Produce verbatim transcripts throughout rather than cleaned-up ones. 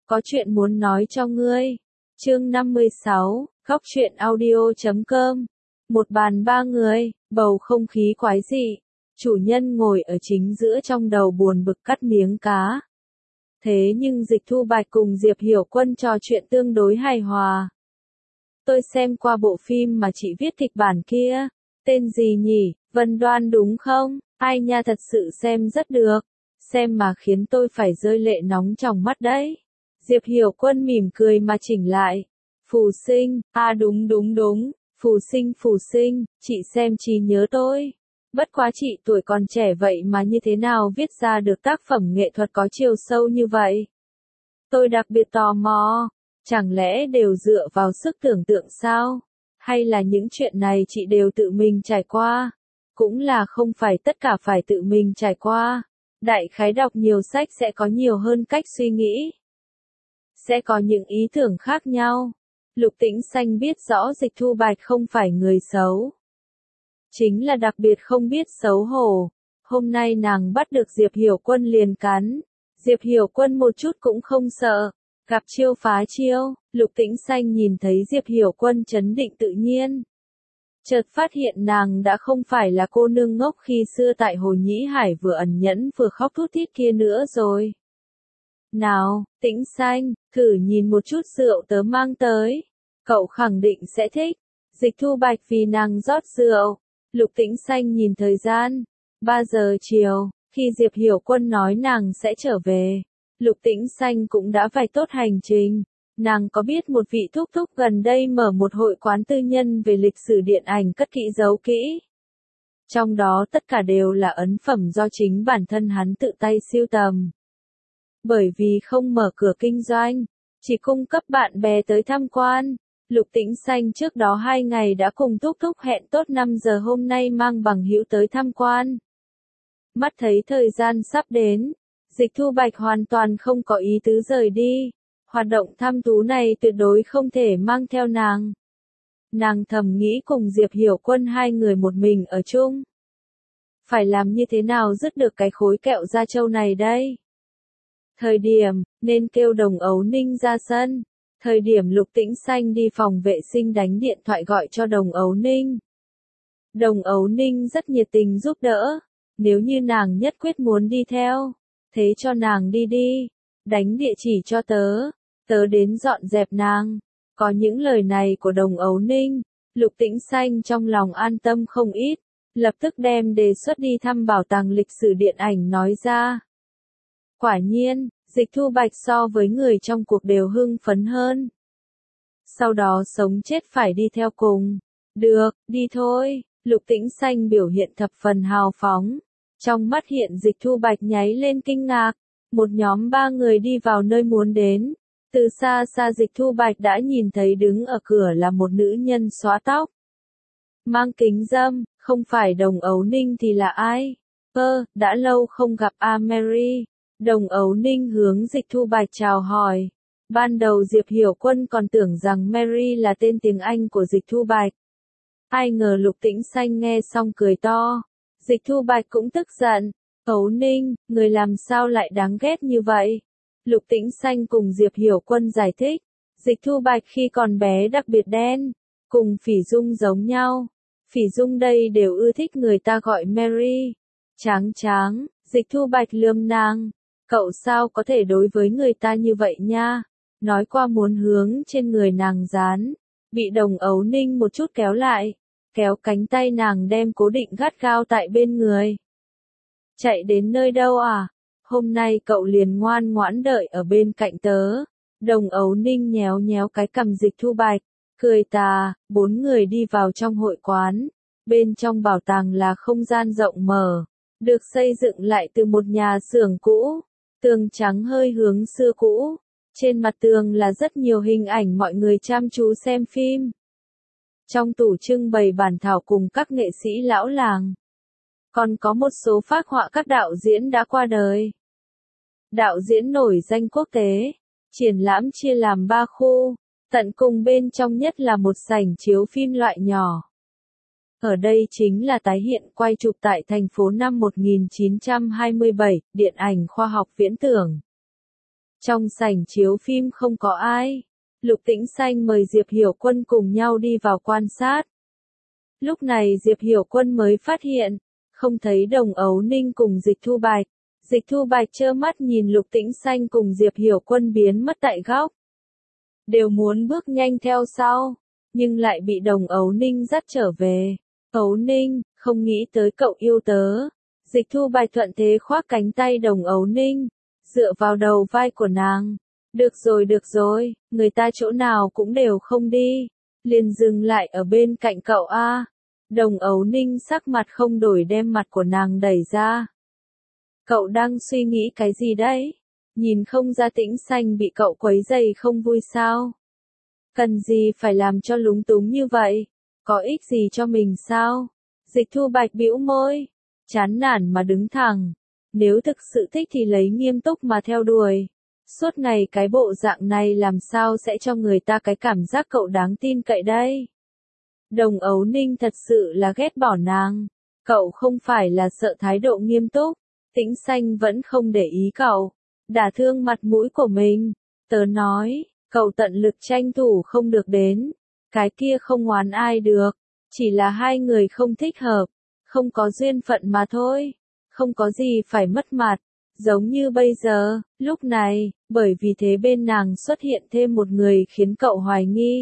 có chuyện muốn nói cho ngươi. Chương năm mươi sáu, góc truyện audio chấm com. Một bàn ba người, bầu không khí quái dị. Chủ nhân ngồi ở chính giữa trong đầu buồn bực cắt miếng cá. Thế nhưng Dịch Thu Bạch cùng Diệp Hiểu Quân trò chuyện tương đối hài hòa. Tôi xem qua bộ phim mà chị viết kịch bản kia. Tên gì nhỉ? Vân Đoan đúng không? Ai nha, thật sự xem rất được. Xem mà khiến tôi phải rơi lệ nóng trong mắt đấy. Diệp Hiểu Quân mỉm cười mà chỉnh lại. Phù Sinh, à đúng đúng đúng, Phù Sinh Phù Sinh, chị xem trí nhớ tôi. Bất quá chị tuổi còn trẻ vậy mà như thế nào viết ra được tác phẩm nghệ thuật có chiều sâu như vậy? Tôi đặc biệt tò mò, chẳng lẽ đều dựa vào sức tưởng tượng sao? Hay là những chuyện này chị đều tự mình trải qua? Cũng là không phải tất cả phải tự mình trải qua. Đại khái đọc nhiều sách sẽ có nhiều hơn cách suy nghĩ. Sẽ có những ý tưởng khác nhau. Lục Tĩnh Xanh biết rõ Dịch Thu Bạch không phải người xấu. Chính là đặc biệt không biết xấu hổ. Hôm nay nàng bắt được Diệp Hiểu Quân liền cắn. Diệp Hiểu Quân một chút cũng không sợ. Gặp chiêu phá chiêu, Lục Tĩnh Xanh nhìn thấy Diệp Hiểu Quân trấn định tự nhiên. Chợt phát hiện nàng đã không phải là cô nương ngốc khi xưa tại Hồ Nhĩ Hải vừa ẩn nhẫn vừa khóc thút thít kia nữa rồi. Nào, Tĩnh Xanh, thử nhìn một chút rượu tớ mang tới. Cậu khẳng định sẽ thích. Dịch Thu Bạch vì nàng rót rượu. Lục Tĩnh Xanh nhìn thời gian. ba giờ chiều, khi Diệp Hiểu Quân nói nàng sẽ trở về. Lục Tĩnh Xanh cũng đã vạch tốt hành trình. Nàng có biết một vị thúc thúc gần đây mở một hội quán tư nhân về lịch sử điện ảnh cất kỹ giấu kỹ. Trong đó tất cả đều là ấn phẩm do chính bản thân hắn tự tay sưu tầm. Bởi vì không mở cửa kinh doanh, chỉ cung cấp bạn bè tới tham quan. Lục Tĩnh Xanh trước đó hai ngày đã cùng thúc thúc hẹn tốt năm giờ hôm nay mang bằng hữu tới tham quan. Mắt thấy thời gian sắp đến, Dịch Thu Bạch hoàn toàn không có ý tứ rời đi. Hoạt động thăm thú này tuyệt đối không thể mang theo nàng. Nàng thầm nghĩ cùng Diệp Hiểu Quân hai người một mình ở chung. Phải làm như thế nào dứt được cái khối kẹo da trâu này đây? Thời điểm, nên kêu Đồng Ấu Ninh ra sân. Thời điểm Lục Tĩnh Xanh đi phòng vệ sinh đánh điện thoại gọi cho Đồng Ấu Ninh. Đồng Ấu Ninh rất nhiệt tình giúp đỡ. Nếu như nàng nhất quyết muốn đi theo, thế cho nàng đi đi. Đánh địa chỉ cho tớ. Tớ đến dọn dẹp nàng. Có những lời này của Đồng Ấu Ninh, Lục Tĩnh Xanh trong lòng an tâm không ít. Lập tức đem đề xuất đi thăm bảo tàng lịch sử điện ảnh nói ra. Quả nhiên, Dịch Thu Bạch so với người trong cuộc đều hưng phấn hơn. Sau đó sống chết phải đi theo cùng. Được, đi thôi. Lục Tĩnh Xanh biểu hiện thập phần hào phóng. Trong mắt hiện Dịch Thu Bạch nháy lên kinh ngạc. Một nhóm ba người đi vào nơi muốn đến. Từ xa xa Dịch Thu Bạch đã nhìn thấy đứng ở cửa là một nữ nhân xóa tóc. Mang kính râm, không phải Đồng Ấu Ninh thì là ai? Ơ, đã lâu không gặp a Mary. Đồng Ấu Ninh hướng Dịch Thu Bạch chào hỏi. Ban đầu Diệp Hiểu Quân còn tưởng rằng Mary là tên tiếng Anh của Dịch Thu Bạch. Ai ngờ Lục Tĩnh Xanh nghe xong cười to. Dịch Thu Bạch cũng tức giận. Ấu Ninh, người làm sao lại đáng ghét như vậy? Lục Tĩnh Xanh cùng Diệp Hiểu Quân giải thích. Dịch Thu Bạch khi còn bé đặc biệt đen. Cùng Phỉ Dung giống nhau. Phỉ Dung đây đều ưa thích người ta gọi Mary. Tráng tráng, Dịch Thu Bạch lườm nàng. Cậu sao có thể đối với người ta như vậy nha? Nói qua muốn hướng trên người nàng dán. Bị Đồng Ấu Ninh một chút kéo lại. Kéo cánh tay nàng đem cố định gắt gao tại bên người. Chạy đến nơi đâu à? Hôm nay cậu liền ngoan ngoãn đợi ở bên cạnh tớ. Đồng Ấu Ninh nhéo nhéo cái cằm Dịch Thu Bạch. Cười tà, bốn người đi vào trong hội quán. Bên trong bảo tàng là không gian rộng mở. Được xây dựng lại từ một nhà xưởng cũ. Tường trắng hơi hướng xưa cũ. Trên mặt tường là rất nhiều hình ảnh mọi người chăm chú xem phim. Trong tủ trưng bày bản thảo cùng các nghệ sĩ lão làng. Còn có một số phác họa các đạo diễn đã qua đời. Đạo diễn nổi danh quốc tế. Triển lãm chia làm ba khu. Tận cùng bên trong nhất là một sảnh chiếu phim loại nhỏ. Ở đây chính là tái hiện quay chụp tại thành phố năm một nghìn chín trăm hai mươi bảy, điện ảnh khoa học viễn tưởng. Trong sảnh chiếu phim không có ai. Lục Tĩnh Xanh mời Diệp Hiểu Quân cùng nhau đi vào quan sát. Lúc này Diệp Hiểu Quân mới phát hiện, không thấy Đồng Ấu Ninh cùng Dịch Thu Bạch. Dịch Thu Bạch trơ mắt nhìn Lục Tĩnh Xanh cùng Diệp Hiểu Quân biến mất tại góc. Đều muốn bước nhanh theo sau, nhưng lại bị Đồng Ấu Ninh dắt trở về. Ấu Ninh, không nghĩ tới cậu yêu tớ. Dịch Thu Bạch thuận thế khoác cánh tay Đồng Ấu Ninh, dựa vào đầu vai của nàng. Được rồi được rồi, người ta chỗ nào cũng đều không đi. Liền dừng lại ở bên cạnh cậu a. Đồng Ấu Ninh sắc mặt không đổi đem mặt của nàng đẩy ra. Cậu đang suy nghĩ cái gì đấy? Nhìn không ra Tĩnh Xanh bị cậu quấy rầy không vui sao? Cần gì phải làm cho lúng túng như vậy? Có ích gì cho mình sao? Dịch Thu Bạch bĩu môi, chán nản mà đứng thẳng. Nếu thực sự thích thì lấy nghiêm túc mà theo đuổi. Suốt ngày cái bộ dạng này làm sao sẽ cho người ta cái cảm giác cậu đáng tin cậy đây? Đồng Ấu Ninh thật sự là ghét bỏ nàng. Cậu không phải là sợ thái độ nghiêm túc. Tĩnh Xanh vẫn không để ý cậu. Đả thương mặt mũi của mình. Tớ nói, cậu tận lực tranh thủ không được đến. Cái kia không oán ai được. Chỉ là hai người không thích hợp. Không có duyên phận mà thôi. Không có gì phải mất mặt. Giống như bây giờ, lúc này, bởi vì thế bên nàng xuất hiện thêm một người khiến cậu hoài nghi.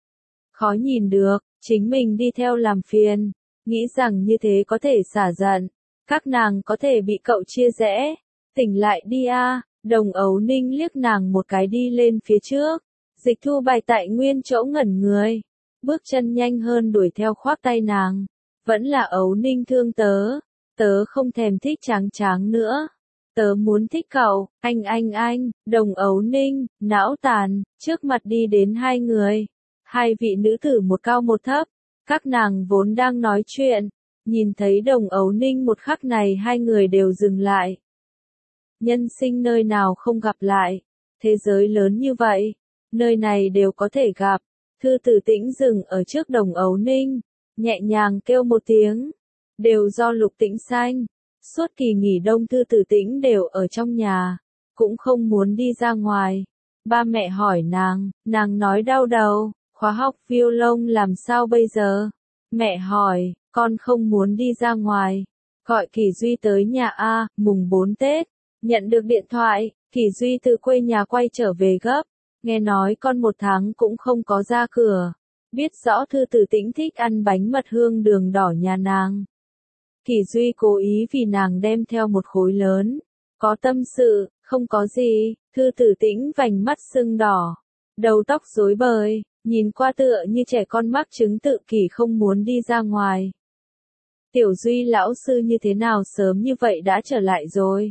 Khó nhìn được, chính mình đi theo làm phiền, nghĩ rằng như thế có thể xả giận, các nàng có thể bị cậu chia rẽ. Tỉnh lại đi a. Đồng Ấu Ninh liếc nàng một cái đi lên phía trước. Dịch Thu Bạch tại nguyên chỗ ngẩn người, bước chân nhanh hơn đuổi theo khoác tay nàng. Vẫn là Ấu Ninh thương tớ, tớ không thèm thích tráng tráng nữa. Tớ muốn thích cậu, anh anh anh. Đồng Ấu Ninh, não tàn, trước mặt đi đến hai người. Hai vị nữ tử một cao một thấp. Các nàng vốn đang nói chuyện. Nhìn thấy Đồng Ấu Ninh một khắc này hai người đều dừng lại. Nhân sinh nơi nào không gặp lại. Thế giới lớn như vậy. Nơi này đều có thể gặp. Thư Tử Tĩnh dừng ở trước Đồng Ấu Ninh. Nhẹ nhàng kêu một tiếng. Đều do Lục Tĩnh Xanh. Suốt kỳ nghỉ đông Thư Tử Tĩnh đều ở trong nhà. Cũng không muốn đi ra ngoài. Ba mẹ hỏi nàng, nàng nói đau đầu. Khóa học violon làm sao bây giờ? Mẹ hỏi, con không muốn đi ra ngoài. Gọi Kỳ Duy tới nhà A, mùng bốn Tết. Nhận được điện thoại, Kỳ Duy từ quê nhà quay trở về gấp. Nghe nói con một tháng cũng không có ra cửa. Biết rõ Thư Tử Tĩnh thích ăn bánh mật hương đường đỏ nhà nàng. Kỳ Duy cố ý vì nàng đem theo một khối lớn. Có tâm sự, không có gì. Thư Tử Tĩnh vành mắt sưng đỏ. Đầu tóc rối bời. Nhìn qua tựa như trẻ con mắc chứng tự kỷ không muốn đi ra ngoài. Tiểu Duy lão sư như thế nào sớm như vậy đã trở lại rồi.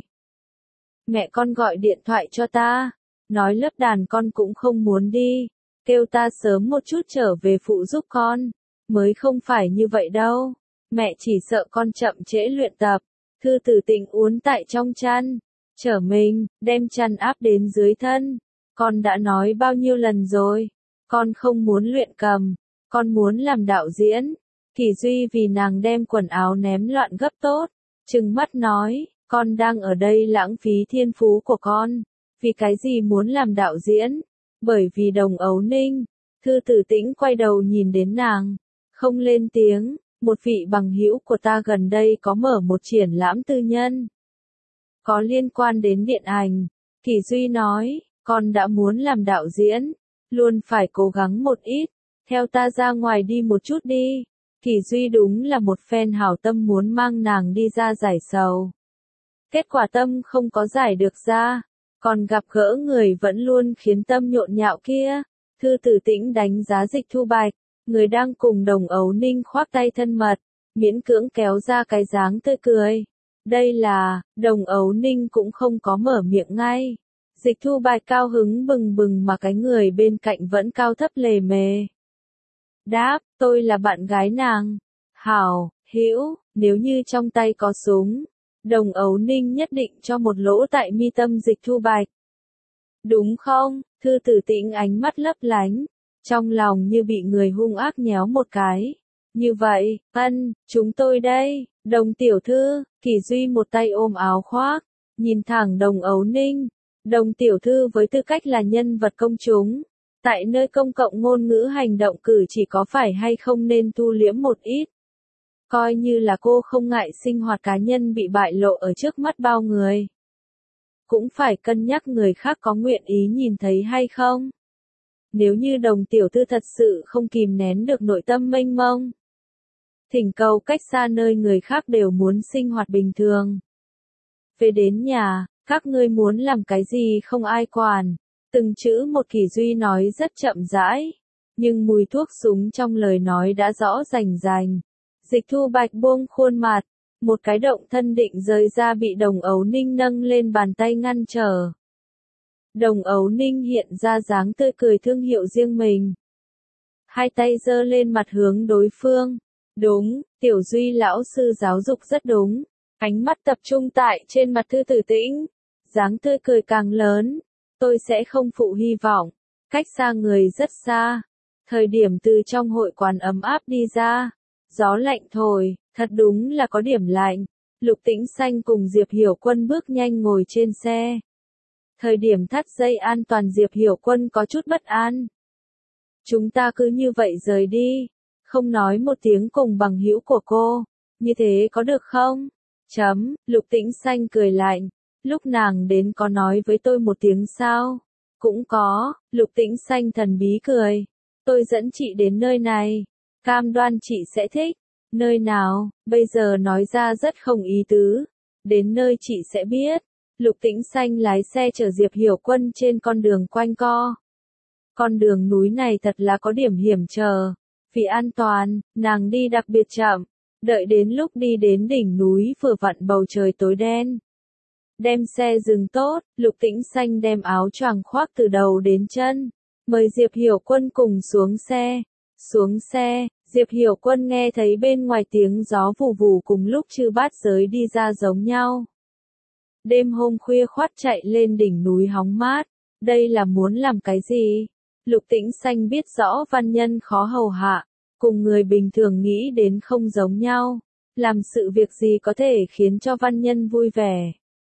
Mẹ con gọi điện thoại cho ta. Nói lớp đàn con cũng không muốn đi. Kêu ta sớm một chút trở về phụ giúp con. Mới không phải như vậy đâu. Mẹ chỉ sợ con chậm trễ luyện tập. Thư Tử Tĩnh uốn tại trong chăn. Trở mình, đem chăn áp đến dưới thân. Con đã nói bao nhiêu lần rồi. Con không muốn luyện cầm. Con muốn làm đạo diễn. Kỳ Duy vì nàng đem quần áo ném loạn gấp tốt. Trừng mắt nói, con đang ở đây lãng phí thiên phú của con. Vì cái gì muốn làm đạo diễn? Bởi vì Đồng Ấu Ninh. Thư Tử Tĩnh quay đầu nhìn đến nàng. Không lên tiếng. Một vị bằng hữu của ta gần đây có mở một triển lãm tư nhân. Có liên quan đến điện ảnh. Kỳ Duy nói, con đã muốn làm đạo diễn. Luôn phải cố gắng một ít. Theo ta ra ngoài đi một chút đi. Kỳ Duy đúng là một phen hảo tâm muốn mang nàng đi ra giải sầu. Kết quả tâm không có giải được ra. Còn gặp gỡ người vẫn luôn khiến tâm nhộn nhạo kia. Thư Tử Tĩnh đánh giá Dịch Thu Bạch. Người đang cùng Đồng Ấu Ninh khoác tay thân mật. Miễn cưỡng kéo ra cái dáng tươi cười. Đây là, Đồng Ấu Ninh cũng không có mở miệng ngay. Dịch Thu Bạch cao hứng bừng bừng mà cái người bên cạnh vẫn cao thấp lề mề. Đáp, tôi là bạn gái nàng. Hảo, hữu, nếu như trong tay có súng. Đồng Ấu Ninh nhất định cho một lỗ tại mi tâm Dịch Thu Bạch. Đúng không? Thư Tử Tĩnh ánh mắt lấp lánh. Trong lòng như bị người hung ác nhéo một cái. Như vậy, ân, chúng tôi đây, Đồng tiểu thư. Kỳ Duy một tay ôm áo khoác. Nhìn thẳng Đồng Ấu Ninh. Đồng tiểu thư với tư cách là nhân vật công chúng, tại nơi công cộng ngôn ngữ hành động cử chỉ có phải hay không nên thu liễm một ít. Coi như là cô không ngại sinh hoạt cá nhân bị bại lộ ở trước mắt bao người. Cũng phải cân nhắc người khác có nguyện ý nhìn thấy hay không. Nếu như đồng tiểu thư thật sự không kìm nén được nội tâm mênh mông, thỉnh cầu cách xa nơi người khác đều muốn sinh hoạt bình thường. Về đến nhà, các ngươi muốn làm cái gì không ai quản. Từng chữ một Kỷ Duy nói rất chậm rãi, nhưng mùi thuốc súng trong lời nói đã rõ rành rành. Dịch Thu Bạch buông khuôn mặt, một cái động thân định rời ra bị Đồng Ấu Ninh nâng lên bàn tay ngăn trở. Đồng Ấu Ninh hiện ra dáng tươi cười thương hiệu riêng mình. Hai tay giơ lên mặt hướng đối phương. Đúng, Tiểu Duy lão sư giáo dục rất đúng. Ánh mắt tập trung tại trên mặt Thư Tử Tĩnh. Dáng tươi cười càng lớn. Tôi sẽ không phụ hy vọng. Cách xa người rất xa. Thời điểm từ trong hội quán ấm áp đi ra. Gió lạnh thổi, thật đúng là có điểm lạnh. Lục Tĩnh Xanh cùng Diệp Hiểu Quân bước nhanh ngồi trên xe. Thời điểm thắt dây an toàn Diệp Hiểu Quân có chút bất an. Chúng ta cứ như vậy rời đi. Không nói một tiếng cùng bằng hữu của cô. Như thế có được không? Chấm, Lục Tĩnh Xanh cười lạnh. Lúc nàng đến có nói với tôi một tiếng sao? Cũng có, Lục Tĩnh Xanh thần bí cười. Tôi dẫn chị đến nơi này. Cam đoan chị sẽ thích. Nơi nào, bây giờ nói ra rất không ý tứ. Đến nơi chị sẽ biết. Lục Tĩnh Xanh lái xe chở Diệp Hiểu Quân trên con đường quanh co. Con đường núi này thật là có điểm hiểm trở. Vì an toàn, nàng đi đặc biệt chậm. Đợi đến lúc đi đến đỉnh núi vừa vặn bầu trời tối đen. Đem xe dừng tốt, Lục Tĩnh Xanh đem áo choàng khoác từ đầu đến chân. Mời Diệp Hiểu Quân cùng xuống xe. Xuống xe, Diệp Hiểu Quân nghe thấy bên ngoài tiếng gió vù vù cùng lúc chư bát giới đi ra giống nhau. Đêm hôm khuya khoắt chạy lên đỉnh núi hóng mát. Đây là muốn làm cái gì? Lục Tĩnh Xanh biết rõ văn nhân khó hầu hạ. Cùng người bình thường nghĩ đến không giống nhau. Làm sự việc gì có thể khiến cho văn nhân vui vẻ.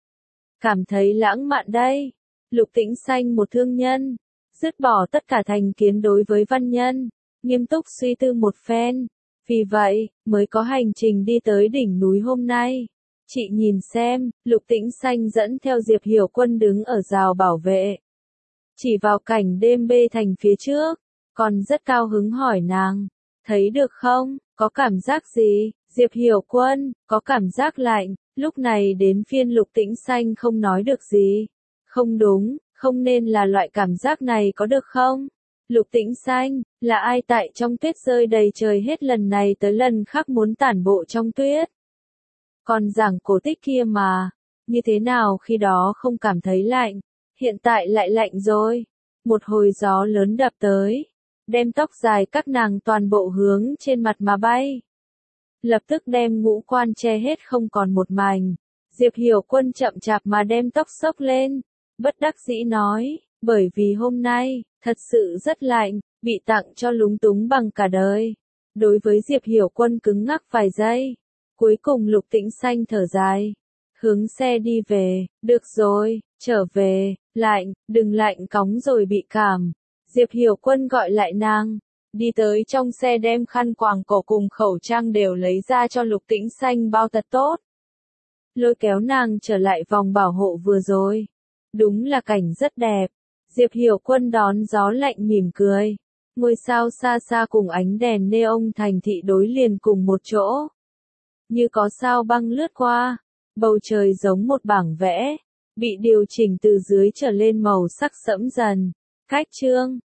Cảm thấy lãng mạn đây. Lục Tĩnh Xanh một thương nhân. Dứt bỏ tất cả thành kiến đối với văn nhân. Nghiêm túc suy tư một phen. Vì vậy, mới có hành trình đi tới đỉnh núi hôm nay. Chị nhìn xem, Lục Tĩnh Xanh dẫn theo Diệp Hiểu Quân đứng ở rào bảo vệ. Chỉ vào cảnh đêm bê thành phía trước. Còn rất cao hứng hỏi nàng. Thấy được không, có cảm giác gì? Diệp Hiểu Quân, có cảm giác lạnh. Lúc này đến phiên Lục Tĩnh Xanh không nói được gì. Không đúng, không nên là loại cảm giác này có được không? Lục Tĩnh Xanh, là ai tại trong tuyết rơi đầy trời hết lần này tới lần khác muốn tản bộ trong tuyết? Còn giảng cổ tích kia mà, như thế nào khi đó không cảm thấy lạnh, hiện tại lại lạnh rồi. Một hồi gió lớn đập tới, đem tóc dài các nàng toàn bộ hướng trên mặt mà bay. Lập tức đem ngũ quan che hết không còn một mảnh. Diệp Hiểu Quân chậm chạp mà đem tóc xốc lên, bất đắc dĩ nói, bởi vì hôm nay, thật sự rất lạnh, bị tặng cho lúng túng bằng cả đời. Đối với Diệp Hiểu Quân cứng ngắc vài giây. Cuối cùng Lục Tĩnh Xanh thở dài. Hướng xe đi về, được rồi, trở về, lạnh, đừng lạnh cóng rồi bị cảm. Diệp Hiểu Quân gọi lại nàng. Đi tới trong xe đem khăn quàng cổ cùng khẩu trang đều lấy ra cho Lục Tĩnh Xanh bao thật tốt. Lôi kéo nàng trở lại vòng bảo hộ vừa rồi. Đúng là cảnh rất đẹp. Diệp Hiểu Quân đón gió lạnh mỉm cười. Ngôi sao xa xa cùng ánh đèn neon thành thị đối liền cùng một chỗ. Như có sao băng lướt qua. Bầu trời giống một bảng vẽ. Bị điều chỉnh từ dưới trở lên màu sắc sẫm dần. Cách chương.